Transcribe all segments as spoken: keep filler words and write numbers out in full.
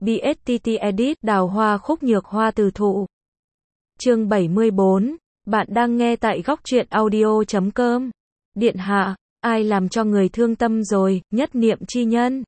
bê ét tê tê Edit, đào hoa khúc nhược hoa từ thụ. Chương bảy mươi bốn, bạn đang nghe tại góc truyện audio chấm com. Điện hạ, ai làm cho người thương tâm rồi, nhất niệm chi nhân.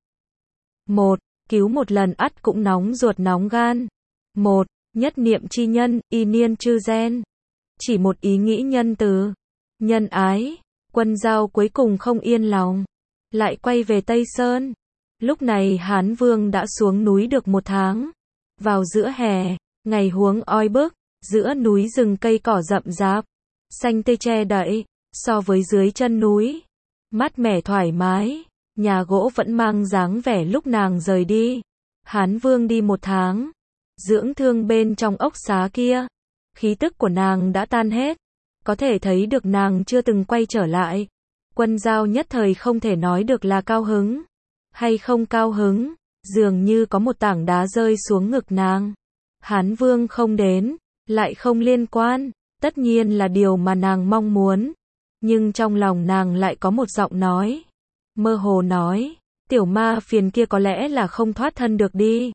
một. Cứu một lần ắt cũng nóng ruột nóng gan. một. Nhất niệm chi nhân, y niên chư gen. Chỉ một ý nghĩ nhân từ, nhân ái, Quân Dao cuối cùng không yên lòng, lại quay về Tây Sơn. Lúc này Hán Vương đã xuống núi được một tháng. Vào giữa hè, ngày huống oi bức, giữa núi rừng cây cỏ rậm rạp, xanh tươi che đậy, so với dưới chân núi, mát mẻ thoải mái, nhà gỗ vẫn mang dáng vẻ lúc nàng rời đi. Hán Vương đi một tháng, dưỡng thương bên trong ốc xá kia, khí tức của nàng đã tan hết, có thể thấy được nàng chưa từng quay trở lại. Quân Dao nhất thời không thể nói được là cao hứng hay không cao hứng, dường như có một tảng đá rơi xuống ngực nàng. Hán Vương không đến, lại không liên quan, tất nhiên là điều mà nàng mong muốn, nhưng trong lòng nàng lại có một giọng nói, mơ hồ nói, tiểu ma phiền kia có lẽ là không thoát thân được đi.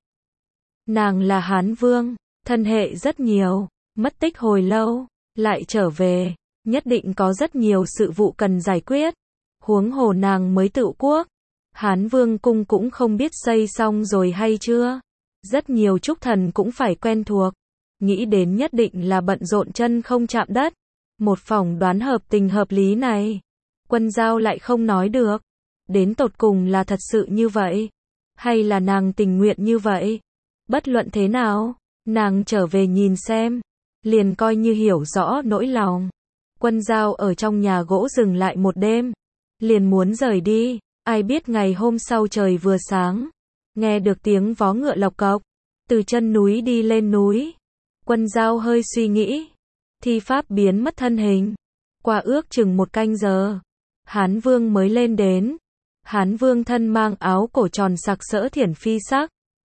Nàng là Hán Vương, thân hệ rất nhiều, mất tích hồi lâu, lại trở về, nhất định có rất nhiều sự vụ cần giải quyết, huống hồ nàng mới tự quốc. Hán Vương cung cũng không biết xây xong rồi hay chưa, rất nhiều trúc thần cũng phải quen thuộc, nghĩ đến nhất định là bận rộn chân không chạm đất. Một phỏng đoán hợp tình hợp lý này, Quân Dao lại không nói được, đến tột cùng là thật sự như vậy, hay là nàng tình nguyện như vậy. Bất luận thế nào, nàng trở về nhìn xem, liền coi như hiểu rõ nỗi lòng. Quân Dao ở trong nhà gỗ dừng lại một đêm, liền muốn rời đi. Ai biết ngày hôm sau trời vừa sáng, nghe được tiếng vó ngựa lộc cộc, từ chân núi đi lên núi. Quân Dao hơi suy nghĩ, thi pháp biến mất thân hình. Qua ước chừng một canh giờ, Hán Vương mới lên đến. Hán Vương thân mang áo cổ tròn sặc sỡ thiển phi sắc,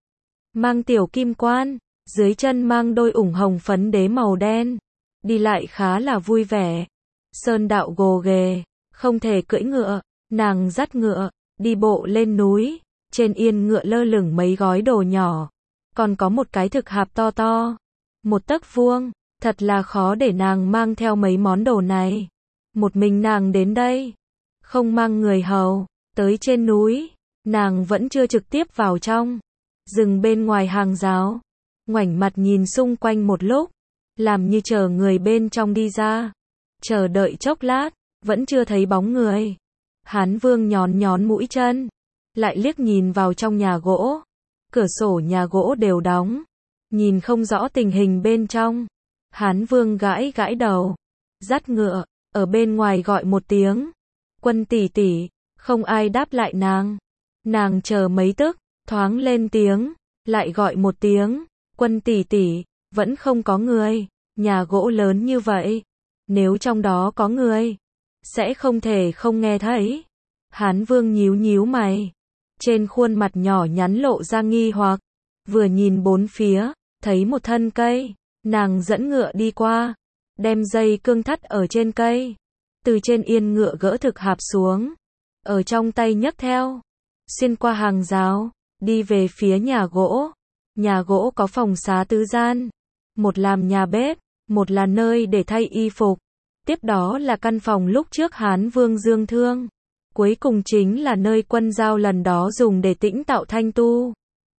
mang tiểu kim quan, dưới chân mang đôi ủng hồng phấn đế màu đen, đi lại khá là vui vẻ. Sơn đạo gồ ghề, không thể cưỡi ngựa, nàng dắt ngựa, đi bộ lên núi, trên yên ngựa lơ lửng mấy gói đồ nhỏ, còn có một cái thực hạp to to, một tấc vuông, thật là khó để nàng mang theo mấy món đồ này. Một mình nàng đến đây, không mang người hầu, tới trên núi, nàng vẫn chưa trực tiếp vào trong, dừng bên ngoài hàng rào, ngoảnh mặt nhìn xung quanh một lúc, làm như chờ người bên trong đi ra, chờ đợi chốc lát, vẫn chưa thấy bóng người. Hán Vương nhón nhón mũi chân, lại liếc nhìn vào trong nhà gỗ, cửa sổ nhà gỗ đều đóng, nhìn không rõ tình hình bên trong. Hán Vương gãi gãi đầu, dắt ngựa, ở bên ngoài gọi một tiếng, Quân tỷ tỷ, không ai đáp lại nàng. Nàng chờ mấy tức, thoáng lên tiếng, lại gọi một tiếng, Quân tỷ tỷ, vẫn không có người. Nhà gỗ lớn như vậy, nếu trong đó có người, sẽ không thể không nghe thấy. Hán Vương nhíu nhíu mày, trên khuôn mặt nhỏ nhắn lộ ra nghi hoặc, vừa nhìn bốn phía, thấy một thân cây, nàng dẫn ngựa đi qua, đem dây cương thắt ở trên cây, từ trên yên ngựa gỡ thực hạp xuống, ở trong tay nhấc theo, xuyên qua hàng rào, đi về phía nhà gỗ. Nhà gỗ có phòng xá tứ gian, một làm nhà bếp, một là nơi để thay y phục, tiếp đó là căn phòng lúc trước Hán Vương dưỡng thương, cuối cùng chính là nơi Quân Dao lần đó dùng để tĩnh tạo thanh tu.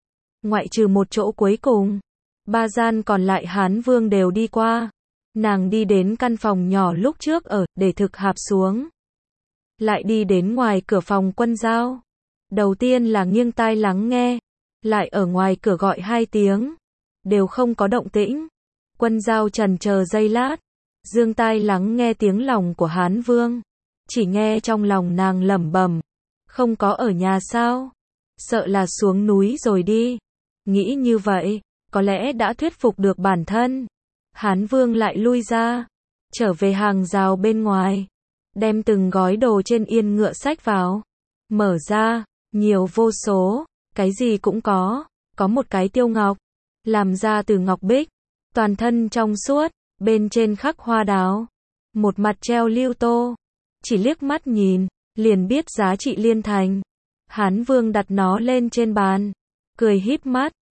Ngoại trừ một chỗ cuối cùng, ba gian còn lại Hán Vương đều đi qua. Nàng đi đến căn phòng nhỏ lúc trước ở, để thực hạp xuống, lại đi đến ngoài cửa phòng Quân Dao. Đầu tiên là nghiêng tai lắng nghe, lại ở ngoài cửa gọi hai tiếng, đều không có động tĩnh. Quân Dao chần chờ giây lát, giương tai lắng nghe tiếng lòng của Hán Vương, chỉ nghe trong lòng nàng lẩm bẩm, không có ở nhà sao? Sợ là xuống núi rồi đi. Nghĩ như vậy, có lẽ đã thuyết phục được bản thân. Hán Vương lại lui ra, trở về hàng rào bên ngoài, đem từng gói đồ trên yên ngựa xách vào, mở ra, nhiều vô số, cái gì cũng có, có một cái tiêu ngọc, làm ra từ ngọc bích, toàn thân trong suốt, bên trên khắc hoa đào, một mặt treo lưu tô, chỉ liếc mắt nhìn, liền biết giá trị liên thành. Hán Vương đặt nó lên trên bàn, cười híp mắt,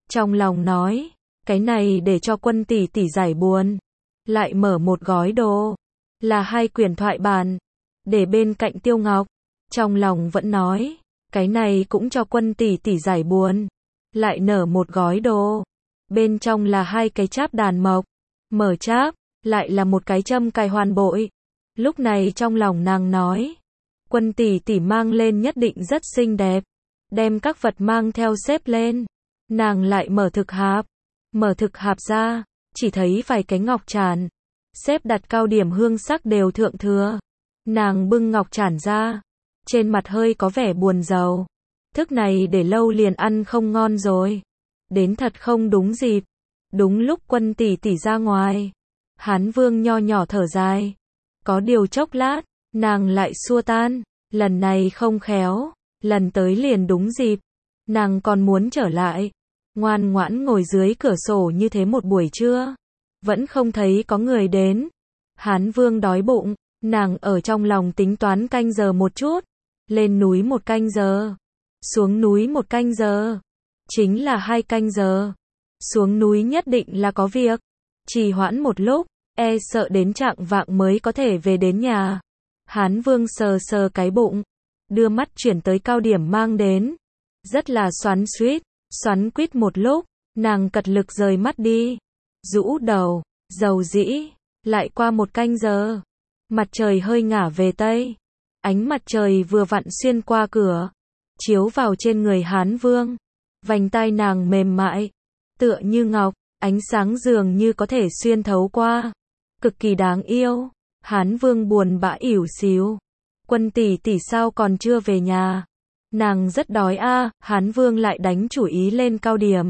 trong lòng nói, cái này để cho Quân tỷ tỷ giải buồn. Lại mở một gói đồ, là hai quyển thoại bản, để bên cạnh Tiêu Ngọc, trong lòng vẫn nói, cái này cũng cho Quân tỷ tỷ giải buồn. Lại nở một gói đồ, bên trong là hai cái cháp đàn mộc, mở cháp, lại là một cái châm cài hoàn bội. Lúc này trong lòng nàng nói, Quân tỷ tỷ mang lên nhất định rất xinh đẹp, đem các vật mang theo xếp lên. Nàng lại mở thực hạp, mở thực hạp ra, chỉ thấy vài cái ngọc tràn, xếp đặt cao điểm hương sắc đều thượng thừa. Nàng bưng ngọc tràn ra, trên mặt hơi có vẻ buồn rầu. Thức này để lâu liền ăn không ngon rồi. Đến thật không đúng dịp. Đúng lúc Quân tỷ tỷ ra ngoài, Hán Vương nho nhỏ thở dài. Có điều chốc lát, nàng lại xua tan, lần này không khéo, lần tới liền đúng dịp. Nàng còn muốn trở lại, ngoan ngoãn ngồi dưới cửa sổ như thế một buổi trưa, vẫn không thấy có người đến. Hán Vương đói bụng, nàng ở trong lòng tính toán canh giờ một chút, lên núi một canh giờ, xuống núi một canh giờ, chính là hai canh giờ. Xuống núi nhất định là có việc, trì hoãn một lúc, e sợ đến trạng vạng mới có thể về đến nhà. Hán Vương sờ sờ cái bụng, đưa mắt chuyển tới cao điểm mang đến, rất là xoắn xuýt, xoắn quýt một lúc, nàng cật lực rời mắt đi, rũ đầu, dầu dĩ. Lại qua một canh giờ, mặt trời hơi ngả về tây, ánh mặt trời vừa vặn xuyên qua cửa, chiếu vào trên người Hán Vương. Vành tai nàng mềm mại, tựa như ngọc, ánh sáng dường như có thể xuyên thấu qua, cực kỳ đáng yêu. Hán Vương buồn bã ỉu xìu, Quân tỷ tỷ sao còn chưa về nhà? Nàng rất đói a. À. Hán Vương lại đánh chủ ý lên cao điểm.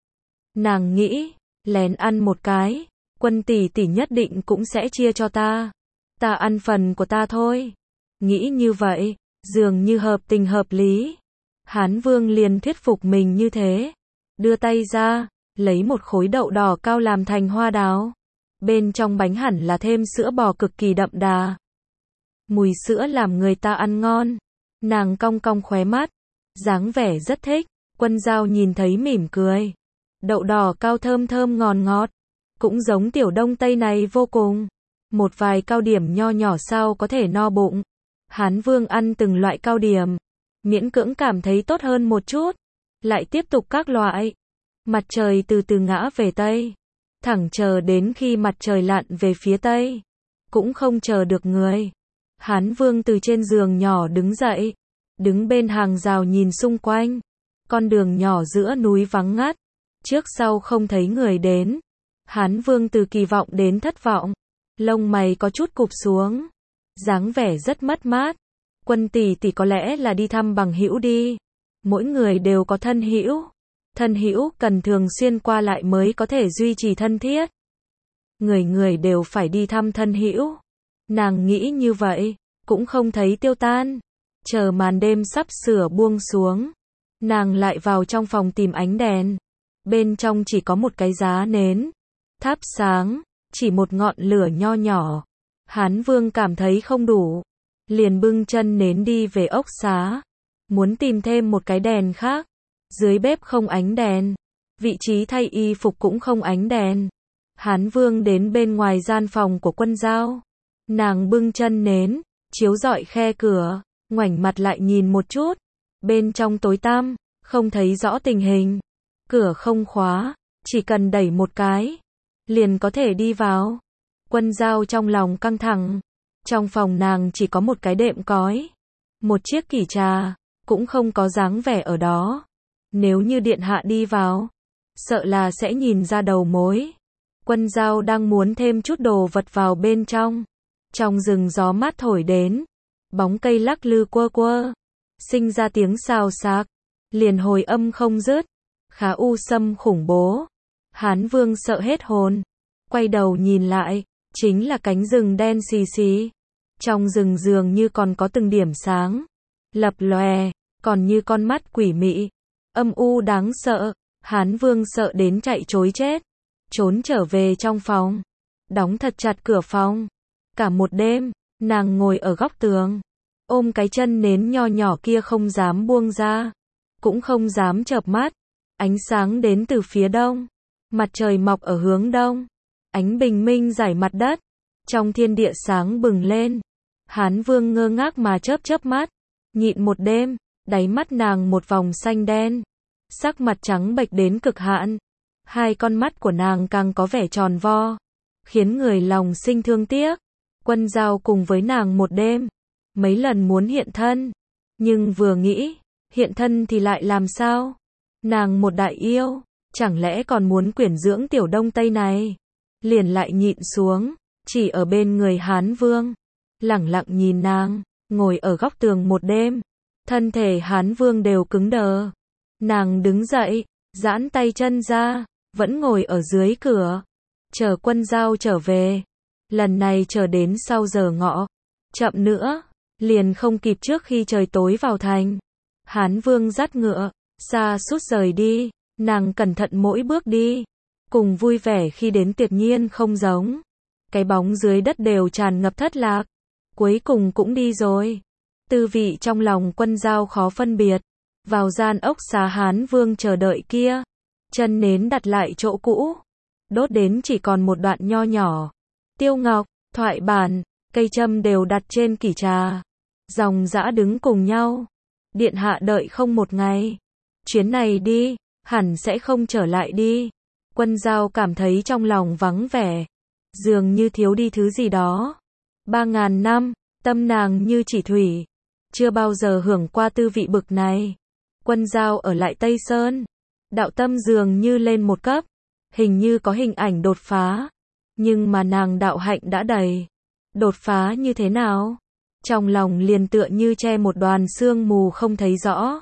Nàng nghĩ, lén ăn một cái, Quân tỷ tỷ nhất định cũng sẽ chia cho ta. Ta ăn phần của ta thôi. Nghĩ như vậy, dường như hợp tình hợp lý. Hán Vương liền thuyết phục mình như thế. Đưa tay ra, lấy một khối đậu đỏ cao làm thành hoa đào. Bên trong bánh hẳn là thêm sữa bò cực kỳ đậm đà. Mùi sữa làm người ta ăn ngon. Nàng cong cong khóe mắt, dáng vẻ rất thích. Quân Dao nhìn thấy mỉm cười. Đậu đỏ cao thơm thơm ngọt ngọt, cũng giống tiểu Đông Tây này vô cùng. Một vài cao điểm nho nhỏ sao có thể no bụng. Hán Vương ăn từng loại cao điểm, miễn cưỡng cảm thấy tốt hơn một chút, lại tiếp tục các loại. Mặt trời từ từ ngã về tây, thẳng chờ đến khi mặt trời lặn về phía tây, cũng không chờ được người. Hán Vương từ trên giường nhỏ đứng dậy, đứng bên hàng rào nhìn xung quanh. Con đường nhỏ giữa núi vắng ngắt, trước sau không thấy người đến. Hán Vương từ kỳ vọng đến thất vọng, lông mày có chút cụp xuống, dáng vẻ rất mất mát. Quân tỷ tỷ có lẽ là đi thăm bằng hữu đi. Mỗi người đều có thân hữu, thân hữu cần thường xuyên qua lại mới có thể duy trì thân thiết. Người người đều phải đi thăm thân hữu. Nàng nghĩ như vậy, cũng không thấy tiêu tan. Chờ màn đêm sắp sửa buông xuống, nàng lại vào trong phòng tìm ánh đèn. Bên trong chỉ có một cái giá nến, thắp sáng, chỉ một ngọn lửa nho nhỏ. Hán Vương cảm thấy không đủ, liền bưng chân nến đi về ốc xá, muốn tìm thêm một cái đèn khác. Dưới bếp không ánh đèn, vị trí thay y phục cũng không ánh đèn. Hán Vương đến bên ngoài gian phòng của Quân Dao, nàng bưng chân nến, chiếu rọi khe cửa, ngoảnh mặt lại nhìn một chút, bên trong tối tăm, không thấy rõ tình hình. Cửa không khóa, chỉ cần đẩy một cái, liền có thể đi vào. Quân Dao trong lòng căng thẳng. Trong phòng nàng chỉ có một cái đệm cói, một chiếc kỷ trà, cũng không có dáng vẻ ở đó. Nếu như điện hạ đi vào, sợ là sẽ nhìn ra đầu mối. Quân Dao đang muốn thêm chút đồ vật vào bên trong. Trong rừng gió mát thổi đến, bóng cây lắc lư quơ quơ, sinh ra tiếng xào xạc, liền hồi âm không dứt, khá u sâm khủng bố. Hán Vương sợ hết hồn, quay đầu nhìn lại, chính là cánh rừng đen xì xì. Trong rừng dường như còn có từng điểm sáng, lập lòe, còn như con mắt quỷ mị, âm u đáng sợ. Hán Vương sợ đến chạy trối chết, trốn trở về trong phòng, đóng thật chặt cửa phòng. Cả một đêm, nàng ngồi ở góc tường, ôm cái chân nến nho nhỏ kia không dám buông ra, cũng không dám chợp mắt. Ánh sáng đến từ phía đông. Mặt trời mọc ở hướng đông. Ánh bình minh rải mặt đất. Trong thiên địa sáng bừng lên. Hán Vương ngơ ngác mà chớp chớp mắt. Nhịn một đêm, đáy mắt nàng một vòng xanh đen. Sắc mặt trắng bệch đến cực hạn. Hai con mắt của nàng càng có vẻ tròn vo. Khiến người lòng sinh thương tiếc. Quân Dao cùng với nàng một đêm. Mấy lần muốn hiện thân. Nhưng vừa nghĩ, hiện thân thì lại làm sao? Nàng một đại yêu, chẳng lẽ còn muốn quyển dưỡng tiểu Đông Tây này? Liền lại nhịn xuống, chỉ ở bên người Hán Vương. Lẳng lặng nhìn nàng, ngồi ở góc tường một đêm. Thân thể Hán Vương đều cứng đờ. Nàng đứng dậy, giãn tay chân ra, vẫn ngồi ở dưới cửa. Chờ Quân Dao trở về. Lần này chờ đến sau giờ ngọ. Chậm nữa, liền không kịp trước khi trời tối vào thành. Hán Vương dắt ngựa, xa sút rời đi. Nàng cẩn thận mỗi bước đi. Cùng vui vẻ khi đến tuyệt nhiên không giống. Cái bóng dưới đất đều tràn ngập thất lạc. Cuối cùng cũng đi rồi. Tư vị trong lòng Quân Dao khó phân biệt. Vào gian ốc xá Hán Vương chờ đợi kia. Chân nến đặt lại chỗ cũ. Đốt đến chỉ còn một đoạn nho nhỏ. Tiêu ngọc, thoại bản, cây châm đều đặt trên kỷ trà. Dòng dã đứng cùng nhau. Điện hạ đợi không một ngày. Chuyến này đi, hẳn sẽ không trở lại đi. Quân Dao cảm thấy trong lòng vắng vẻ. Dường như thiếu đi thứ gì đó. Ba ngàn năm, tâm nàng như chỉ thủy. Chưa bao giờ hưởng qua tư vị bực này. Quân Dao ở lại Tây Sơn. Đạo tâm dường như lên một cấp. Hình như có hình ảnh đột phá. Nhưng mà nàng đạo hạnh đã đầy. Đột phá như thế nào? Trong lòng liền tựa như che một đoàn sương mù không thấy rõ.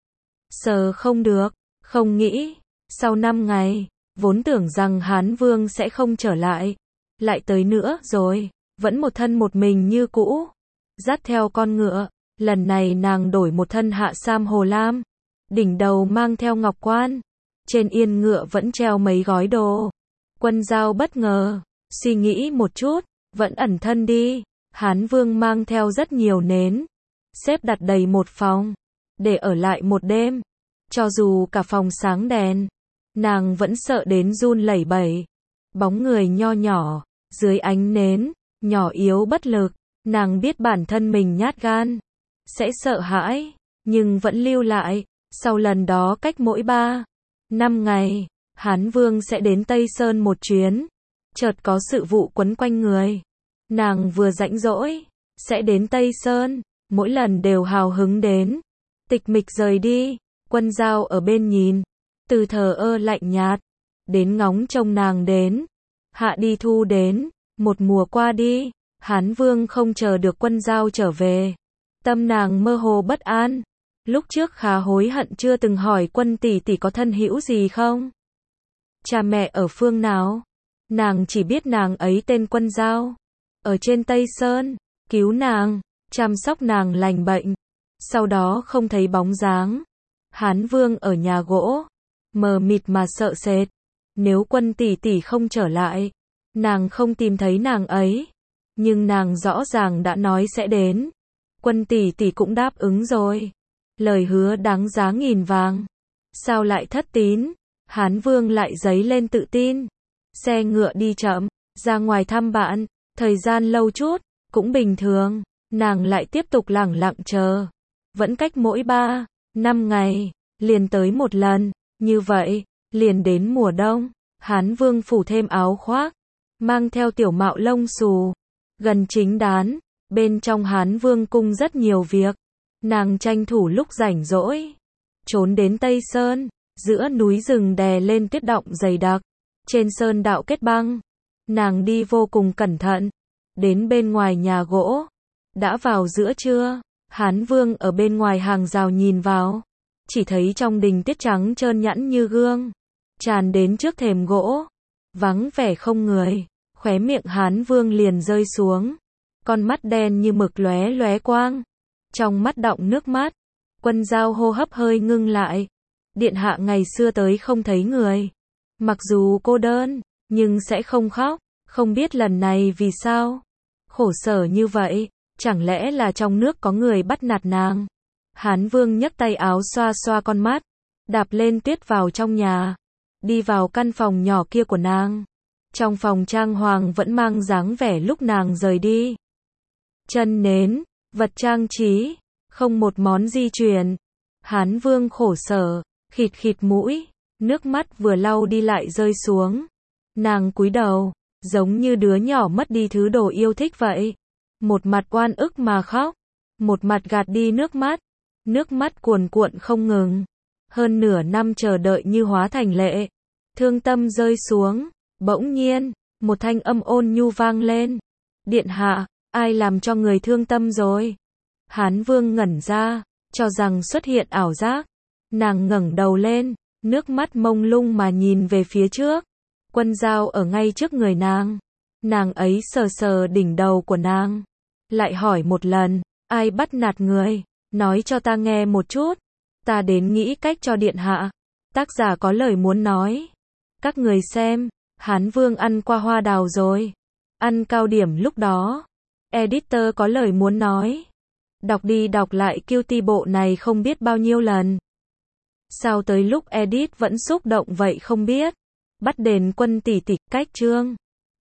Sờ không được, không nghĩ. Sau năm ngày, vốn tưởng rằng Hán Vương sẽ không trở lại. Lại tới nữa rồi, vẫn một thân một mình như cũ. Dắt theo con ngựa, lần này nàng đổi một thân hạ sam hồ lam. Đỉnh đầu mang theo ngọc quan. Trên yên ngựa vẫn treo mấy gói đồ. Quân Dao bất ngờ, suy nghĩ một chút, vẫn ẩn thân đi. Hán Vương mang theo rất nhiều nến, xếp đặt đầy một phòng, để ở lại một đêm. Cho dù cả phòng sáng đèn, nàng vẫn sợ đến run lẩy bẩy. Bóng người nho nhỏ, dưới ánh nến, nhỏ yếu bất lực. Nàng biết bản thân mình nhát gan, sẽ sợ hãi, nhưng vẫn lưu lại. Sau lần đó cách mỗi ba năm ngày, Hán Vương sẽ đến Tây Sơn một chuyến. Chợt có sự vụ quấn quanh người. Nàng vừa rảnh rỗi, sẽ đến Tây Sơn, mỗi lần đều hào hứng đến. Tịch mịch rời đi, Quân Dao ở bên nhìn, từ thờ ơ lạnh nhạt, đến ngóng trông nàng đến. Hạ đi thu đến, một mùa qua đi, Hán Vương không chờ được Quân Dao trở về. Tâm nàng mơ hồ bất an. Lúc trước khá hối hận chưa từng hỏi Quân tỷ tỷ có thân hữu gì không? Cha mẹ ở phương nào? Nàng chỉ biết nàng ấy tên Quân Dao. Ở trên Tây Sơn, cứu nàng, chăm sóc nàng lành bệnh. Sau đó không thấy bóng dáng. Hán Vương ở nhà gỗ, mờ mịt mà sợ sệt. Nếu Quân tỷ tỷ không trở lại, nàng không tìm thấy nàng ấy. Nhưng nàng rõ ràng đã nói sẽ đến. Quân tỷ tỷ cũng đáp ứng rồi. Lời hứa đáng giá nghìn vàng. Sao lại thất tín? Hán Vương lại dấy lên tự tin. Xe ngựa đi chậm, ra ngoài thăm bạn. Thời gian lâu chút, cũng bình thường. Nàng lại tiếp tục lẳng lặng chờ. Vẫn cách mỗi ba, năm ngày, liền tới một lần. Như vậy, liền đến mùa đông. Hán Vương phủ thêm áo khoác, mang theo tiểu mạo lông xù. Gần chính đán, bên trong Hán Vương cung rất nhiều việc. Nàng tranh thủ lúc rảnh rỗi, trốn đến Tây Sơn. Giữa núi rừng đè lên tuyết đọng dày đặc. Trên sơn đạo kết băng. Nàng đi vô cùng cẩn thận. Đến bên ngoài nhà gỗ. Đã vào giữa trưa. Hán Vương ở bên ngoài hàng rào nhìn vào. Chỉ thấy trong đình tuyết trắng trơn nhẵn như gương. Tràn đến trước thềm gỗ. Vắng vẻ không người. Khóe miệng Hán Vương liền rơi xuống. Con mắt đen như mực lóe lóe quang. Trong mắt đọng nước mắt. Quân Dao hô hấp hơi ngưng lại. Điện hạ ngày xưa tới không thấy người. Mặc dù cô đơn, nhưng sẽ không khóc. Không biết lần này vì sao. Khổ sở như vậy. Chẳng lẽ là trong nước có người bắt nạt nàng? Hán Vương nhấc tay áo xoa xoa con mắt. đạp lên tuyết vào trong nhà, đi vào căn phòng nhỏ kia của nàng. Trong phòng trang hoàng vẫn mang dáng vẻ lúc nàng rời đi. Chân nến, vật trang trí, không một món di truyền. Hán Vương khổ sở, khịt khịt mũi, nước mắt vừa lau đi lại rơi xuống. Nàng cúi đầu, giống như đứa nhỏ mất đi thứ đồ yêu thích vậy. Một mặt oan ức mà khóc, một mặt gạt đi nước mắt. Nước mắt cuồn cuộn không ngừng. Hơn nửa năm chờ đợi như hóa thành lệ. Thương tâm rơi xuống, bỗng nhiên, một thanh âm ôn nhu vang lên. Điện hạ, ai làm cho người thương tâm rồi? Hán Vương ngẩn ra, cho rằng xuất hiện ảo giác. Nàng ngẩng đầu lên, nước mắt mông lung mà nhìn về phía trước. Quân Dao ở ngay trước người nàng. Nàng ấy sờ sờ đỉnh đầu của nàng. Lại hỏi một lần, ai bắt nạt người? Nói cho ta nghe một chút. Ta đến nghĩ cách cho điện hạ. Tác giả có lời muốn nói. Các người xem, Hán Vương ăn qua hoa đào rồi. Ăn cao điểm lúc đó. Editor có lời muốn nói. Đọc đi đọc lại Cutie bộ này không biết bao nhiêu lần. Sao tới lúc edit vẫn xúc động vậy không biết. Bắt đền quân tỷ tỷ cách chương.